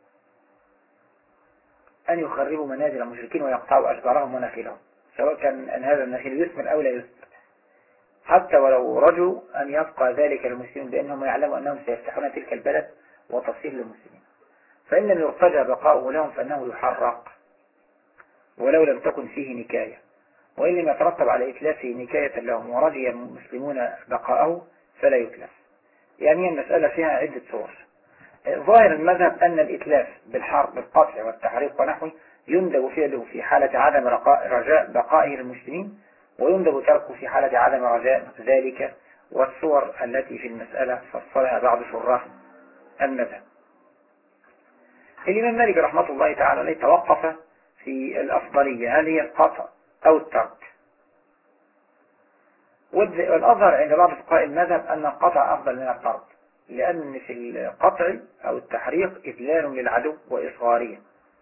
أن يخربوا منازل المشركين ويقطعوا أشجارهم ونخيلهم، سواء كان أن هذا النخيل يثمر أو لا يثمر، حتى ولو رجوا أن يبقى ذلك للمسلمين بأنهم يعلموا أنهم سيفتحون تلك البلد وتصير للمسلمين. فإن لم يرتجى بقاؤه لهم فإنه يحرق ولو لم تكن فيه نكاية، وإن لم يترتب على إتلافه نكاية لهم ورجي المسلمون بقاءه فلا يتلف. يعني المسألة فيها عدة صور. ظاهر المذهب أن الإتلاف بالحرب بالقطع والتحريق ونحوه يندب فعله في حالة عدم رجاء بقائه للمسلمين، ويندب تركه في حالة عدم رجاء ذلك، والصور التي في المسألة فصلها بعض شراح المذهب. الإمام مالك رحمة الله تعالى عليه توقف في الأفضلية، هل هي القطع أو الترك؟ والأظهر عند بعض فقهاء المذهب أن القطع أفضل من الترك، لأن في القطع أو التحريق إذلال للعدو وإصغاريه.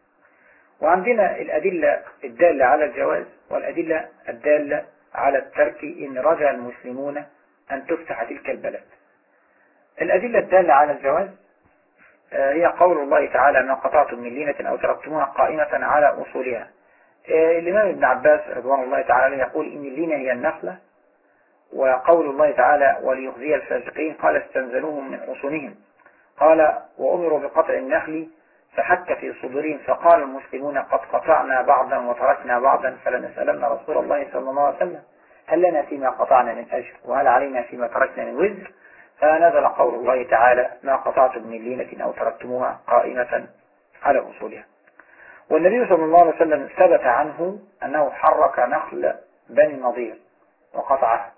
وعندنا الأدلة الدالة على الجواز والأدلة الدالة على الترك إن رجع المسلمون أن تفتح تلك البلد. الأدلة الدالة على الجواز هي قول الله تعالى ما قطعتم من لينة أو تركتموها قائمة على أصولها. الإمام ابن عباس رضوان الله تعالى يقول إن اللينة هي النخلة، وقول الله تعالى وليخزي الفاسقين قال استنزلوهم من حصونهم، قال وأمروا بقطع النخل فحك في صدورهم فقال المسلمون قد قطعنا بعضا وتركنا بعضا فلنسألن رسول الله صلى الله عليه وسلم هل لنا فيما قطعنا من أجر وهل علينا فيما تركنا من وزر، فنزل قول الله تعالى ما قطعتم من لينة أو تركتموها قائمة على أصولها. والنبي صلى الله عليه وسلم ثبت عنه أنه حرك نخل بني النضير وقطعها.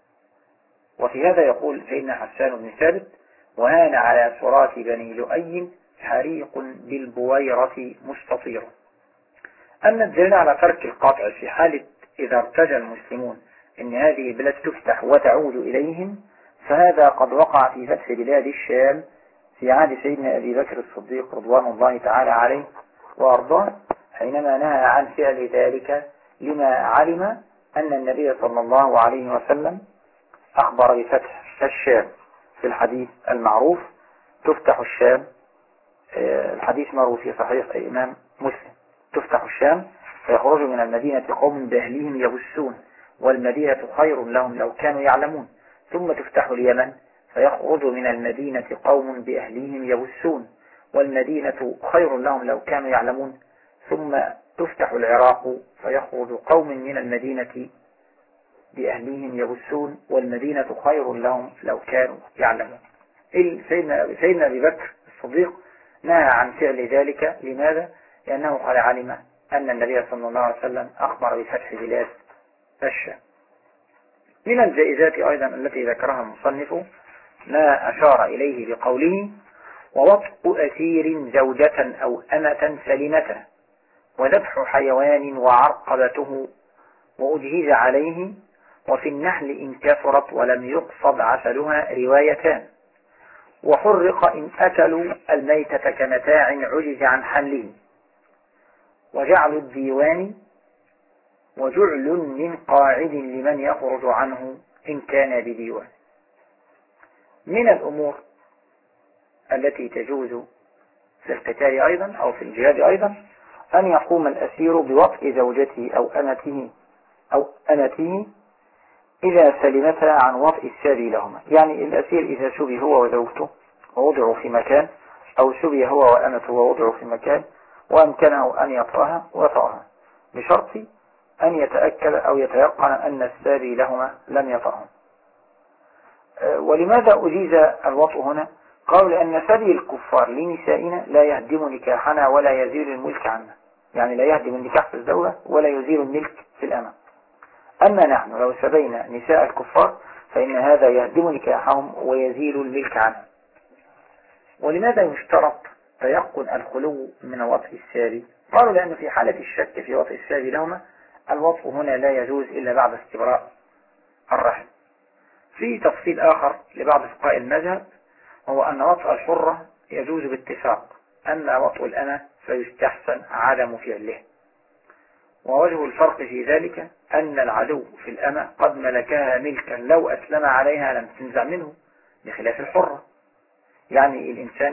وفي هذا يقول سيدنا حسان بن ثابت وهان على صراط بني لؤي حريق بالبويرة مستطير. أما الدليل على ترك القطع في حالة إذا ارتجى المسلمون أن هذه البلاد تفتح وتعود إليهم، فهذا قد وقع في فتح بلاد الشام في عهد سيدنا أبي بكر الصديق رضوان الله تعالى عليه وأرضاه، حينما نهى عن فعل ذلك لما علم أن النبي صلى الله عليه وسلم أخبر بفتح الشام في الحديث المعروف تفتح الشام، الحديث مروي في صحيح الإمام مسلم، تفتح الشام فيخرج من المدينة قوم بأهلهم يبسون والمدينة خير لهم لو كانوا يعلمون، ثم تفتح اليمن فيخرج من المدينة قوم بأهلهم يبسون والمدينة خير لهم لو كانوا يعلمون، ثم تفتح العراق فيخرج قوم من المدينة بأهلهم يبسون والمدينة خير لهم لو كانوا يعلمون. سيدنا أبي بكر الصديق نهى عن فعل ذلك. لماذا؟ لأنه قد علم أن النبي صلى الله عليه وسلم أخبر بفتح بلاد الشام. من الجائزات أيضا التي ذكرها المصنف ما أشار إليه بقوله ووطء أسير زوجة أو أمة سلمة وذبح حيوان وعرقبته وأجهز عليه، وفي النحل إن كثرت ولم يقصد عسلها روايتان، وحرق إن أكلوا الميتة كمتاع عجز عن حمله، وجعل الديوان وجعل من قاعد لمن يخرج عنه إن كان بديوان. من الأمور التي تجوز في القتال أيضا أو في الجهاد أيضا أن يقوم الأسير بوطء زوجته أو أمته إذا سلمتا عن وطء السابي لهما. يعني الأسير إذا شبه هو وزوجته ووضعوا في مكان، أو شبه هو وأمته ووضعوا في مكان وأمكنه أن يطأها وطأها بشرط أن يتأكد أو يتيقن أن السابي لهما لم يطأهم. ولماذا أجيز الوطء هنا؟ قالوا لأن سبي الكفار لنسائنا لا يهدم نكاحنا ولا يزيل الملك عنا، يعني لا يهدم النكاح في الزوجة ولا يزيل الملك في الأمة. أما نحن لو سبينا نساء الكفار فإن هذا يهدم نكاحهم ويزيل الملك عنهم. ولماذا يشترط تيقن الخلو من الوطء الساري؟ قالوا لأن في حالة الشك في وطء الساري لهما الوطء هنا لا يجوز إلا بعد استبراء الرحم. في تفصيل آخر لبعض فقهاء المذهب هو أن وطء الحرة يجوز باتفاق، أما وطء الأمة فيستحسن عدم فعله. ووجه الفرق في ذلك أن العدو في الأمة قد ملكها ملكا لو أسلم عليها لم تنزع منه، بخلاف الحرة. يعني الإنسان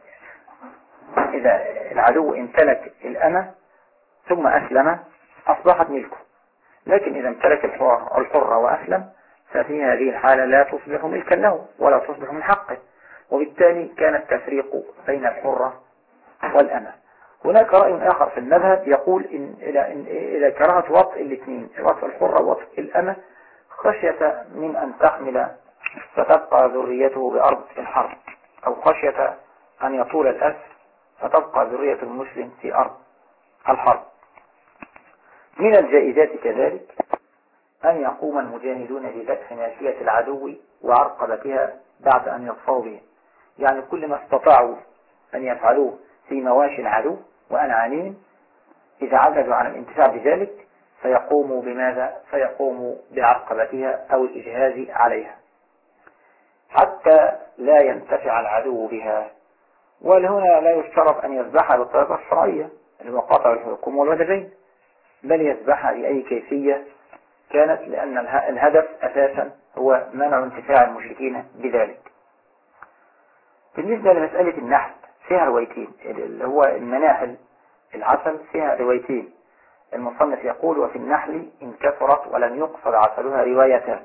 إذا العدو امتلك الأمة ثم أسلم أصبحت ملكه، لكن إذا امتلك الحرة وأسلم ففي هذه الحالة لا تصبح ملكا له ولا تصبح من حقه، وبالتالي كان التفريق بين الحرة والأمة. هناك رأي آخر في المذهب يقول إذا كرهت وطء الاثنين، وطء الحرة ووطء الأمة، خشية من أن تحمل فتبقى ذريته بأرض الحرب، أو خشية أن يطول الأسر فتبقى ذرية المسلم في أرض الحرب. من الجائزات كذلك أن يقوم المجاهدون بفتح ناشية العدو وعرقبتها بعد أن يطفوا به، يعني كل ما استطاعوا أن يفعلوه في مواشي العدو وأنعامهم إذا عجزوا عن الانتفاع بذلك فيقوموا بماذا؟ فيقوموا بعرقبتها أو الإجهاز عليها حتى لا ينتفع العدو بها. ولهنا لا يشترط أن يذبحها بالطريقة الشرعية اللي هو قطع الحلقوم والوتدين، بل يذبحها بأي كيفية كانت، لأن الهدف أساسا هو منع انتفاع المشركين بذلك. بالنسبة لمسألة النحل فيها روايتين، اللي هو المناحل العسل فيها روايتين. المصنف يقول وفي النحل إن كثرت ولم يقصد عسلها روايتان.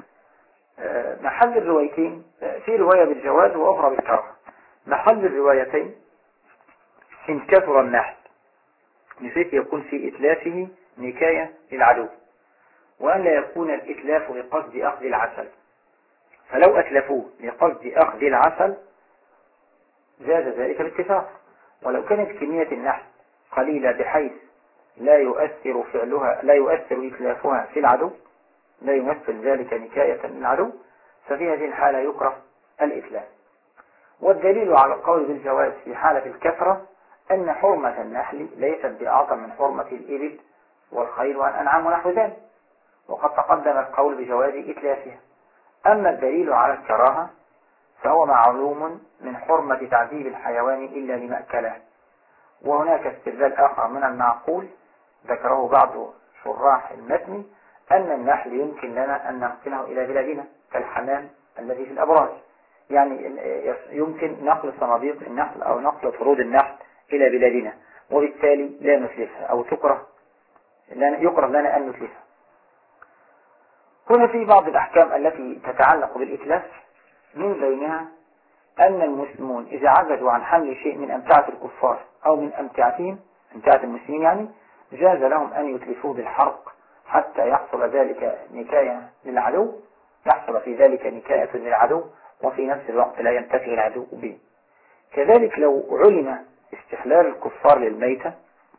محل الروايتين في رواية بالجواز وأخرى بالكراهة. محل الروايتين إن كثر النحل بحيث يكون في إتلافه نكاية للعدو، وأن لا يكون الإتلاف بقصد أخذ العسل، فلو أتلفوه بقصد أخذ العسل جاز ذلك باتفاق. ولو كانت كمية النحل قليلة بحيث لا يؤثر إتلافها في العدو، لا يمثل ذلك نكاية للعدو، ففي هذه الحالة يكره الإتلاف. والدليل على القول بالجواز في حالة الكثرة أن حرمة النحل ليست بأعظم من حرمة الإبل والخيل والأنعام ونحو ذلك، وقد تقدم القول بجواز إتلافها. أما الدليل على الكراهة فهو معلوم من حرمة تعذيب الحيوان إلا لمأكله. وهناك استدلال آخر من المعقول ذكره بعض شراح المتن أن النحل يمكن لنا أن ننقله إلى بلادنا كالحمام الذي في الأبراج، يعني يمكن نقل صناديق النحل أو نقل طرود النحل إلى بلادنا، وبالتالي لا نتلفها أو يكره لنا أن نتلفها. هنا في بعض الأحكام التي تتعلق بالإتلاف، من بينها أن المسلمون إذا عجزوا عن حمل شيء من أمتعة الكفار أو من أمتعتهم، أمتعة المسلمين يعني، جاز لهم أن يتلفوه بالحرق حتى يحصل ذلك نكاية للعدو، يحصل في ذلك نكاية للعدو وفي نفس الوقت لا ينتفع العدو به. كذلك لو علم استحلال الكفار للميتة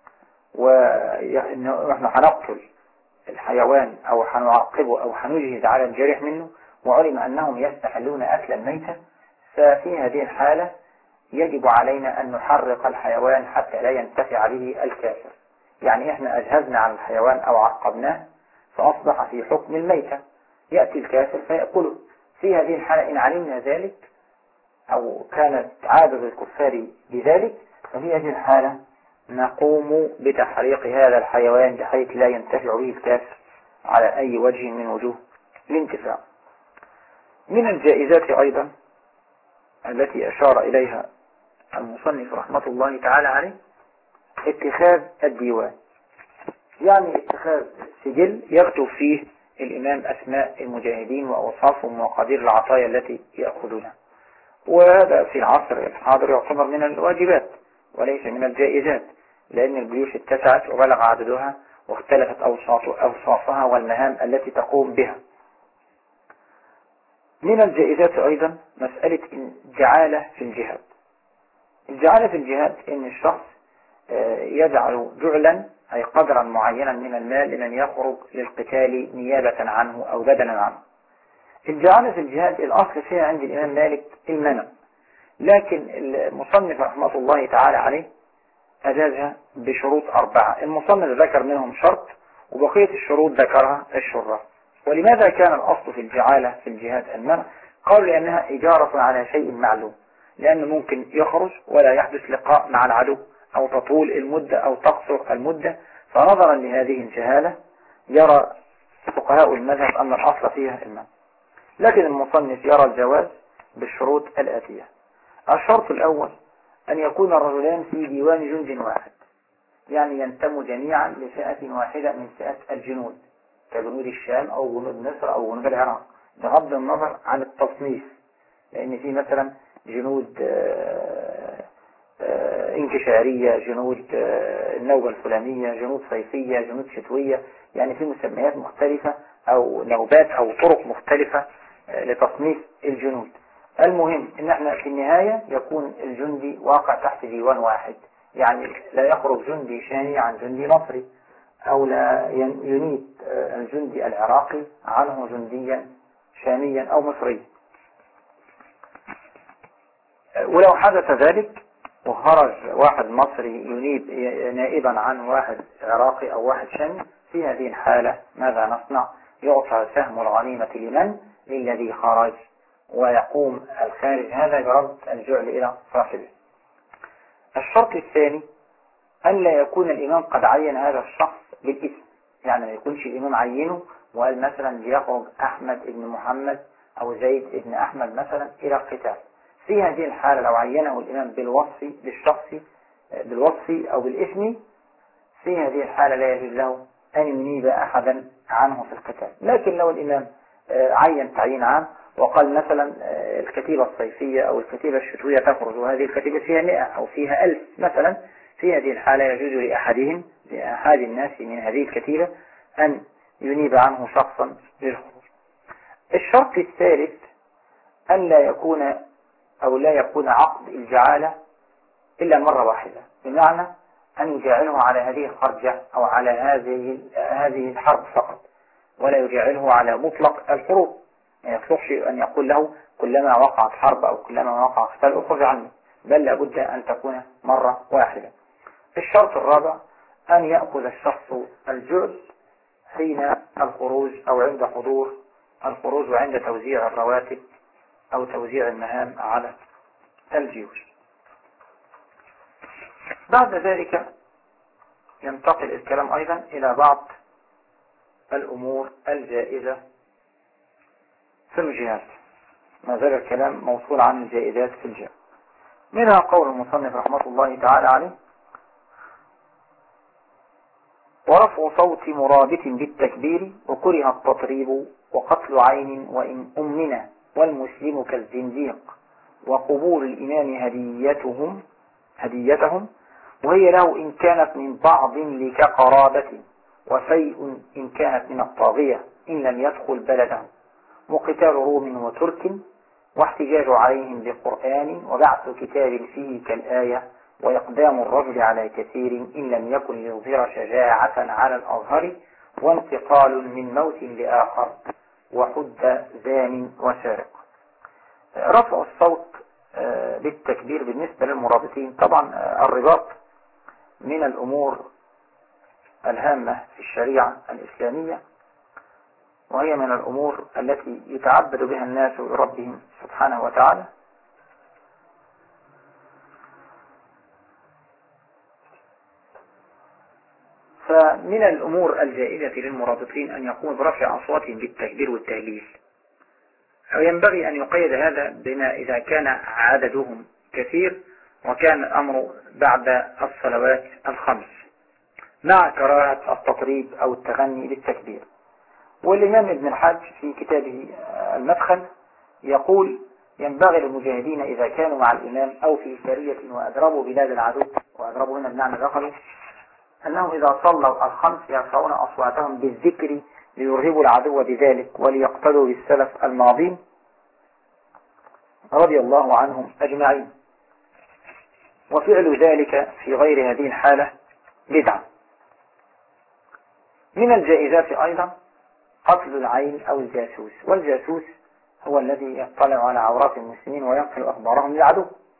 ونحن هنقتل الحيوان أو هنعاقبه أو هنجهز على الجريح منه، وعلم أنهم يستحلون أكل الميتة، ففي هذه الحالة يجب علينا أن نحرق الحيوان حتى لا ينتفع به الكافر. يعني إحنا أجهزنا على الحيوان أو عقبناه فأصبح في حكم الميتة، يأتي الكافر فيأكله. في هذه الحالة إن علمنا ذلك أو كانت عادة الكفار بذلك، ففي هذه الحالة نقوم بتحريق هذا الحيوان بحيث لا ينتفع به الكافر على أي وجه من وجوه الانتفاع. من الجائزات أيضا التي أشار إليها المصنف رحمة الله تعالى عليه اتخاذ الديوان، يعني اتخاذ سجل يكتب فيه الإمام أسماء المجاهدين وأوصافهم وقدير العطايا التي يأخذونها. وهذا في العصر الحاضر يعتبر من الواجبات وليس من الجائزات، لأن الجيوش اتسعت وبلغ عددها واختلفت أوصافها والمهام التي تقوم بها. من الجائزات أيضا مسألة الجعالة في الجهاد. الجعالة في الجهاد إن الشخص يجعل جعلا أي قدرا معينا من المال لمن يخرج للقتال نيابة عنه أو بدلا عنه. الجعالة في الجهاد الأصل فيها عند الإمام مالك المنع، لكن المصنف رحمة الله تعالى عليه أجازها بشروط 4. المصنف ذكر منهم شرط وبقية الشروط ذكرها الشراح. ولماذا كان الأصل في الجعالة في الجهاد المنع؟ قالوا لأنها إجارة على شيء معلوم، لأنه ممكن يخرج ولا يحدث لقاء مع العدو أو تطول المدة أو تقصر المدة. فنظرا لهذه الجهالة يرى فقهاء المذهب أن الأصل فيها المنع، لكن المصنف يرى الجواز بالشروط الآتية. الشرط الأول أن يكون الرجلان في ديوان جند واحد، يعني ينتموا جميعا لفئة واحدة من فئات الجنود كجنود الشام أو جنود مصر أو جنود العراق، بغض النظر عن التصنيف، لأن في مثلا جنود انكشارية، جنود النوبة الفلانية، جنود صيفية، جنود شتوية، يعني في مسميات مختلفة أو نوبات أو طرق مختلفة لتصنيف الجنود. المهم ان احنا في النهاية يكون الجندي واقع تحت ديوان واحد، يعني لا يخرج جندي شامي عن جندي مصري، او لا ينيب الجندي العراقي عنه جنديا شاميا او مصريا. ولو حدث ذلك وخرج واحد مصري ينيب نائبا عن واحد عراقي او واحد شامي، في هذه الحالة ماذا نصنع؟ يعطى سهم الغنيمة لمن؟ للذي خرج، ويقوم الخارج هذا برد الجعل إلى صاحبه. الشرط الثاني أن لا يكون الإمام قد عين هذا الشخص بالاسم، يعني ما يكونش الإمام عينه وقال مثلا ليخرج أحمد بن محمد أو زيد بن أحمد مثلا إلى القتال. في هذه الحالة لو عينه الإمام بالوصف أو بالاسم، في هذه الحالة لا يجوز له أن ينيب أحدا عنه في القتال. لكن لو الإمام عين تعيين عام وقال مثلا الكتيبة الصيفية أو الكتيبة الشتوية تخرج وهذه الكتيبة فيها 100 أو فيها 1000 مثلا، في هذه الحالة يجوز لأحد الناس من هذه الكتيبة أن ينيب عنه شخصا للخروج. الشرط الثالث أن لا يكون عقد الجعالة إلا مرة واحدة، بمعنى أن يجعله على هذه الخرجة أو على هذه الحرب فقط، ولا يجعله على مطلق الحروب. يعني يصلحش أن يقول له كلما وقعت حرب أو كلما وقع قتال أخرج عنه، بل لابد أن تكون مرة واحدة. الشرط الرابع أن يأخذ الشخص الجعل حين الخروج أو عند حضور الخروج وعند توزيع الرواتب أو توزيع المهام على الجيوش. بعد ذلك ينتقل الكلام أيضا إلى بعض الأمور الجائزة في الجهاد. ما زال الكلام موصول عن الجائزات في الجهاد، منها قول المصنف رحمة الله تعالى عليه: ورفع صوت مرابط بالتكبير وكره التطريب وقتل عين وإن أمنا والمسلم كالزنديق وقبول الإمام هديتهم وهي له إن كانت من بعض لك قرابة وفيء إن كانت من الطاغية إن لم يدخل بلده وقتال روم وترك واحتجاج عليهم بقرآن وبعث كتاب فيه كالآية وإقدام الرجل على كثير إن لم يكن ليظهر شجاعة على الأظهر وانتقال من موت لآخر وحد زان وسارق. رفع الصوت بالتكبير بالنسبة للمرابطين، طبعا الرباط من الأمور الهامة في الشريعة الإسلامية، وهي من الأمور التي يتعبد بها الناس لربهم سبحانه وتعالى. فمن الأمور الجائزة للمرابطين أن يقوموا برفع أصواتهم بالتكبير والتهليل، أو ينبغي أن يقيد هذا بما إذا كان عددهم كثير وكان الأمر بعد الصلوات الخمس، مع كراهة التطريب أو التغني بالتكبير. والإمام ابن الحج في كتابه المدخل يقول: ينبغي للمجاهدين إذا كانوا مع الإمام أو في سرية وأضربوا بلاد العدو، وأضربوا هنا بمعنى دخلوا، أنهم إذا صلوا الخمس يرفعون أصواتهم بالذكر ليرهبوا العدو بذلك وليقتدوا بالسلف الماضين رضي الله عنهم أجمعين. وفعل ذلك في غير هذه الحالة بدعة. من الجائزات أيضا قتل العين أو الجاسوس، والجاسوس هو الذي يطلع على عورات المسلمين وينقل أخبارهم للعدو،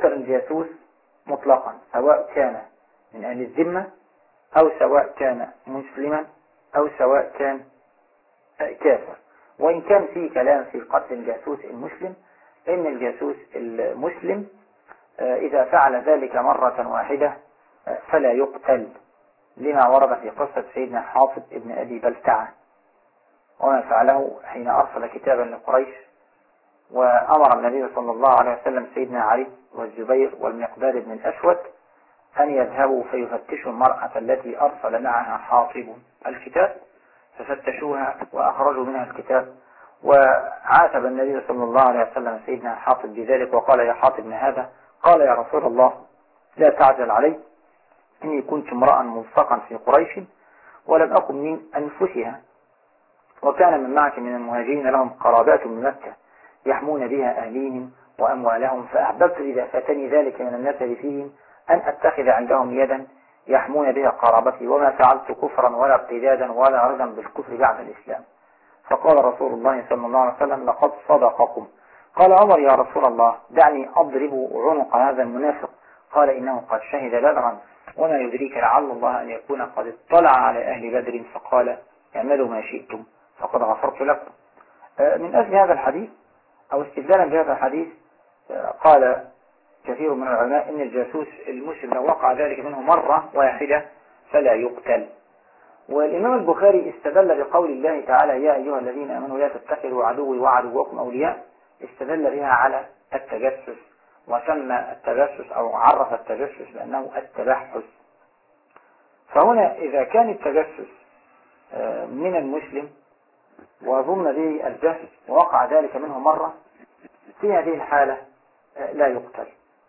يقتل الجاسوس مطلقا، سواء كان من أهل الذمة أو سواء كان مسلما أو سواء كان كافر. وإن كان في كلام في قتل الجاسوس المسلم، إن الجاسوس المسلم إذا فعل ذلك مرة واحدة فلا يقتل، لما ورد في قصة سيدنا حاطب ابن أبي بلتعة وما فعله حين أرسل كتابا لقريش، وأمر النبي صلى الله عليه وسلم سيدنا علي والزبير والمقداد بن الأسود أن يذهبوا فيفتشوا المرأة التي أرسل معها حاطب الكتاب، ففتشوها وأخرجوا منها الكتاب. وعاتب النبي صلى الله عليه وسلم سيدنا حاطب بذلك وقال: يا حاطب ما هذا؟ قال: يا رسول الله لا تعجل علي، إني كنت امرأ ملصقا في قريش ولم أكن من أنفسها، وكان من معك من المهاجرين لهم قرابات من مكة يحمون بها أهليهم وأموالهم، فأحببت إذا فاتني ذلك من النسل فيهم أن أتخذ عندهم يدا يحمون بها قرابتي، وما فعلت كفرا ولا ارتدادا ولا رضا بالكفر بعد الإسلام. فقال رسول الله صلى الله عليه وسلم: لقد صدقكم. قال عمر: يا رسول الله دعني أضرب عنق هذا المنافق. قال: إنه قد شهد بدرا، وما يدريك لعل الله أن يكون قد اطلع على أهل بدر فقال: اعملوا ما شئتم فقد غفرت لكم. من أجل هذا الحديث أو استدلالا بهذا الحديث قال كثير من العلماء إن الجاسوس المسلم لو وقع ذلك منه مرة واحدة فلا يقتل. والإمام البخاري استدل بقول الله تعالى: يا أيها الذين آمنوا لا تتخذوا عدوي وعدوكم أولياء، استدل بها على التجسس، وسمى التجسس أو عرف التجسس بأنه التبحث. فهنا إذا كان التجسس من المسلم وظن به الجهل ووقع ذلك منه مرة، في هذه الحالة لا يقتل.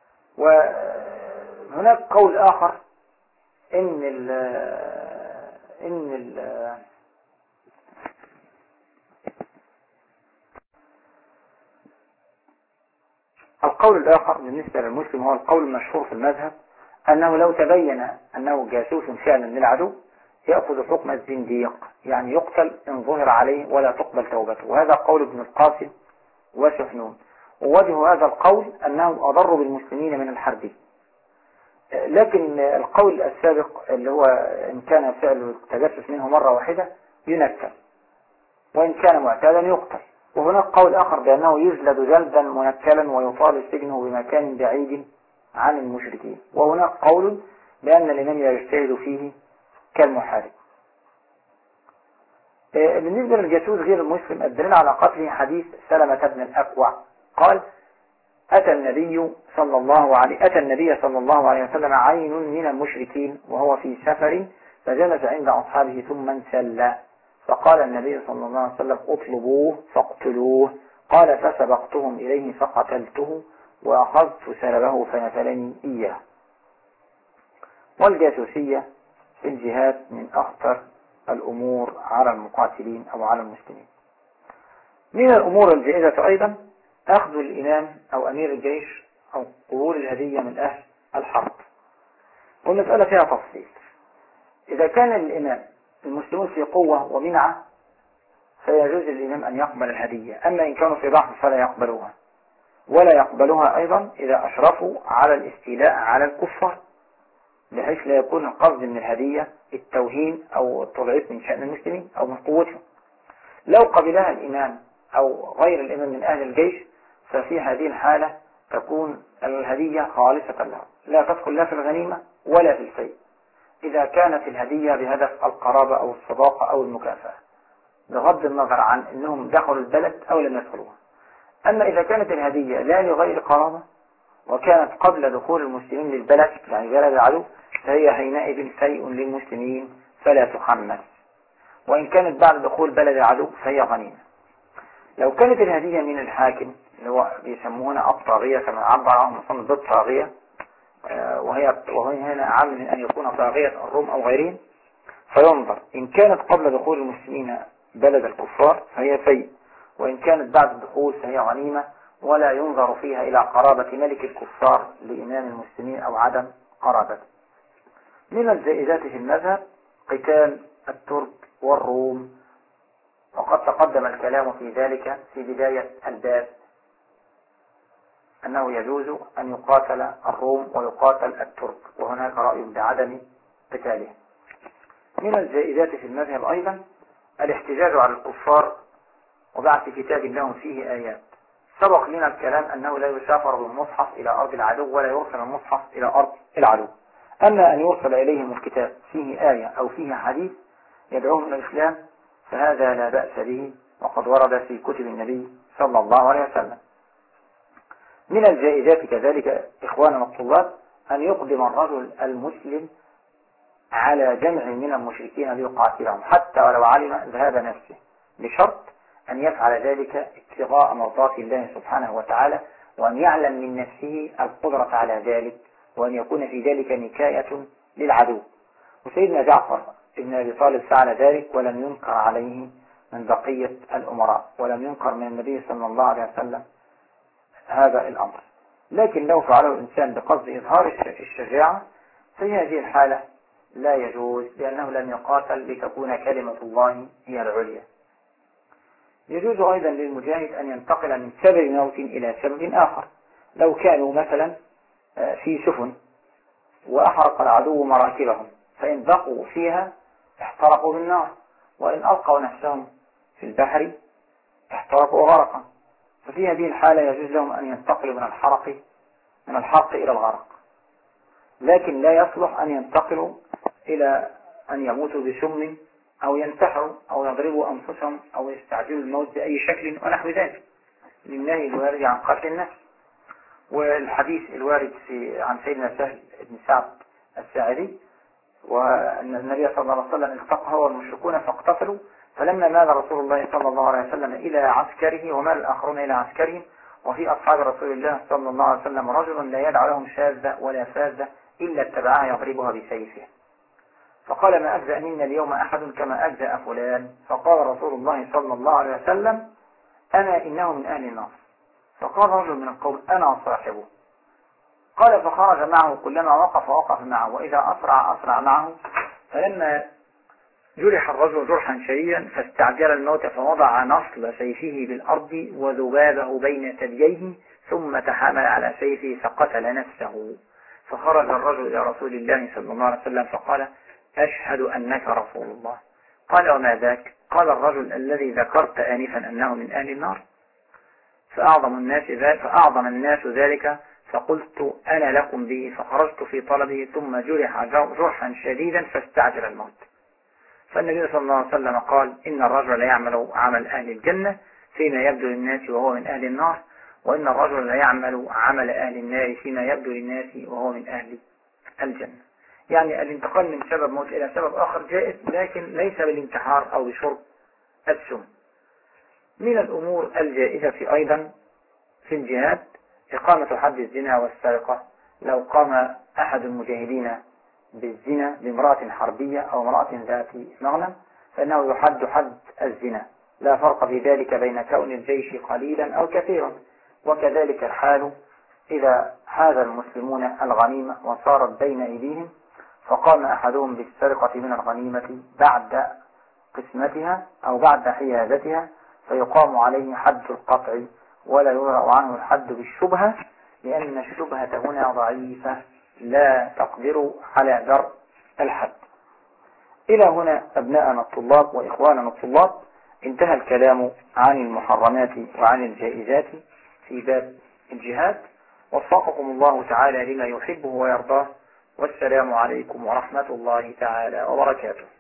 وهناك قول آخر إن القول الآخر بالنسبة للمسلم هو القول المشهور في المذهب، أنه لو تبين أنه جاسوس فعلا للعدو يأخذ حكم الزنديق، يعني يقتل إن ظهر عليه ولا تقبل توبته. وهذا قول ابن القاسم وسحنون. ووجه هذا القول أنه أضر بالمسلمين من الحرب. لكن القول السابق اللي هو إن كان فعل التجسس منه مرة واحدة ينكل، وإن كان معتادا يقتل. وهناك قول آخر بأنه يجلد جلدا منكلا ويطال سجنه بمكان بعيد عن المشركين. وهناك قول بأن الإمام يجتهد فيه كالمحارب. بالنسبة للجاسوس غير المسلم الدليل على قتله حديث سلمة بن الأكوع قال: أتى النبي صلى الله عليه وسلم عين من المشركين وهو في سفر، فجلس عند أصحابه ثم انسلى، فقال النبي صلى الله عليه وسلم: اطلبوه فاقتلوه. قال: فسبقتهم إليه فقتلته وأخذت سلبه فنفلني إياه. والجاسوسية في الجهاد من أخطر الأمور على المقاتلين أو على المسلمين. من الأمور الجائزة أيضا أخذ الإمام أو أمير الجيش أو قبول الهدية من أهل الحرب. والمسألة فيها تفصيل. إذا كان الإمام المسلمون في قوة ومنعة فيجوز للإمام أن يقبل الهدية، أما إن كانوا في ضعف فلا يقبلوها، ولا يقبلوها أيضا إذا أشرفوا على الاستيلاء على الكفار، بحيث لا يكون القصد من الهدية التوهين أو التضعيف من شأن المسلمين أو من قوتهم. لو قبلها الإمام أو غير الإمام من أهل الجيش ففي هذه الحالة تكون الهدية خالصة له، لا تدخل لا في الغنيمة ولا في الفيء، إذا كانت الهدية بهدف القرابة أو الصداقة أو المكافأة، بغض النظر عن أنهم دخلوا البلد أو لم يدخلوها. أما إذا كانت الهدية لا لغير قرابة وكانت قبل دخول المسلمين للبلد، يعني بلد العدو، فهي حينئذ فيء للمسلمين فلا تحمل، وإن كانت بعد دخول بلد العدو فهي غنيمة. لو كانت الهدية من الحاكم اللي هو بيسمونها الطاغية كما عبر عنهم مصنف بالطاغية، وهي هنا أعم من أن يكون طاغية الروم أو غيرهم، فينظر إن كانت قبل دخول المسلمين بلد الكفار فهي فيء، وإن كانت بعد الدخول فهي غنيمة، ولا ينظر فيها إلى قرابة ملك الكفار لإمام المسلمين أو عدم قرابته. من الجائزات في المذهب قتال الترك والروم، وقد تقدم الكلام في ذلك في بداية الباب. أنه يجوز أن يقاتل الروم ويقاتل الترك، وهناك رأي بعدم قتاله. من الجائزات في المذهب أيضا الاحتجاج على الكفار وبعث كتاب لهم فيه آيات. سبق لنا الكلام أنه لا يسافر بالمصحف إلى أرض العدو ولا يرسل المصحف إلى أرض العدو. أما أن يرسل إليهم الكتاب فيه آية أو فيه حديث يدعوهم إلى الإسلام فهذا لا بأس به، وقد ورد في كتب النبي صلى الله عليه وسلم. من الجائزات كذلك إخواننا الطلاب أن يقدم الرجل المسلم على جمع من المشركين ليقاتلهم حتى ولو علم ذهاب نفسه، بشرط أن يفعل ذلك ابتغاء مرضات الله سبحانه وتعالى، وأن يعلم من نفسه القدرة على ذلك، وأن يكون في ذلك نكاية للعدو. وسيدنا جعفر ابن أبي طالب فعل ذلك ولم ينكر عليه من بقية الأمراء، ولم ينكر من النبي صلى الله عليه وسلم هذا الأمر. لكن لو فعله الإنسان بقصد إظهار الشجاعة في هذه الحالة لا يجوز، لأنه لم يقاتل لتكون كلمة الله هي العليا. يجوز أيضا للمجاهد أن ينتقل من سبب موت إلى سبب آخر. لو كانوا مثلا في سفن وأحرق العدو مراكبهم، فإن بقوا فيها احترقوا بالنار، وإن ألقوا نفسهم في البحر احترقوا غرقا. ففي هذه الحالة يجوز لهم أن ينتقلوا من الحرق إلى الغرق، لكن لا يصلح أن ينتقلوا إلى أن يموتوا بسم أو ينتحروا أو يضربوا أنفسهم أو يستعجلوا الموت بأي شكل ونحو ذلك، للنهي الوارد عن قتل النفس. والحديث الوارد عن سيدنا سهل بن سعد الساعدي، وأن النبي صلى الله عليه وسلم التقى هو والمشركون فاقتتلوا، فلما مال رسول الله صلى الله عليه وسلم إلى عسكره ومال الآخرون إلى عسكرهم، وفي أصحاب رسول الله صلى الله عليه وسلم رجل لا يدع لهم شاذة ولا فاذة إلا اتبعها يضربها بسيفه، فقال ما أجزأ منا اليوم أحد كما أجزأ فلان، فقال رسول الله صلى الله عليه وسلم أنا إنه من أهل النار. فقال رجل من القوم أنا صاحبه. قال فخرج معه، كلما وقف معه، وإذا أسرع معه، فلما جرح الرجل جرحا شديدا فاستعجل الموت فوضع نصل سيفه بالأرض وذبابه بين ثدييه ثم تحامل على سيفه فقتل نفسه. فخرج الرجل إلى رسول الله صلى الله عليه وسلم فقال أشهد أنك رسول الله. قال وما ذاك؟ قال الرجل الذي ذكرت آنفا أنه من أهل النار. فأعظم الناس ذلك، فقلت أنا لكم به، فخرجت في طلبه ثم جرح جرحا شديدا فاستعجل الموت. فالنبي صلى الله عليه وسلم قال إن الرجل يعمل عمل أهل الجنة فيما يبدو للناس وهو من أهل النار، وإن الرجل يعمل عمل أهل النار فيما يبدو للناس وهو من أهل الجنة. يعني الانتقال من سبب موت إلى سبب آخر جائز، لكن ليس بالانتحار أو بشرب السم. من الأمور الجائزة أيضا في الجهاد إقامة حد الزنا والسرقة. لو قام أحد المجاهدين بالزنا بامرأة حربية أو امرأة ذات مغنم فإنه يحد حد الزنا، لا فرق في ذلك بين كون الجيش قليلا أو كثيرا. وكذلك الحال إذا حاز المسلمون الغنيمة وصارت بين أيديهم فقام أحدهم بالسرقة من الغنيمة بعد قسمتها أو بعد حيازتها، فيقام عليه حد القطع ولا يورع عنه الحد بالشبهة، لأن الشبهة هنا ضعيفة لا تقدر على درء الحد. إلى هنا أبناءنا الطلاب وإخواننا الطلاب انتهى الكلام عن المحرمات وعن الجائزات في باب الجهاد. وفقكم الله تعالى لما يحبه ويرضاه، والسلام عليكم ورحمة الله تعالى وبركاته.